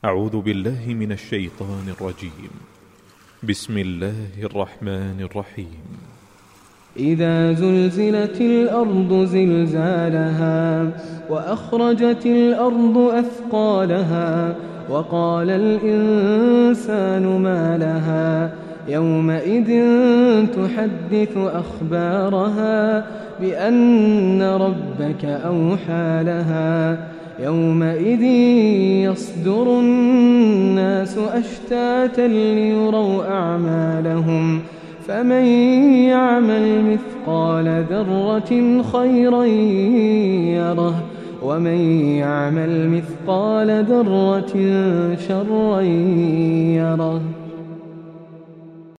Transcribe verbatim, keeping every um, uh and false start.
أعوذ بالله من الشيطان الرجيم. بسم الله الرحمن الرحيم. إذا زلزلت الأرض زلزالها وأخرجت الأرض أثقالها وقال الإنسان ما لها يومئذ تحدث أخبارها بأن ربك أوحى لها يومئذ يصدر الناس أشتاتا ليروا أعمالهم فمن يعمل مثقال ذرة خيرا يره ومن يعمل مثقال ذرة شرا يره.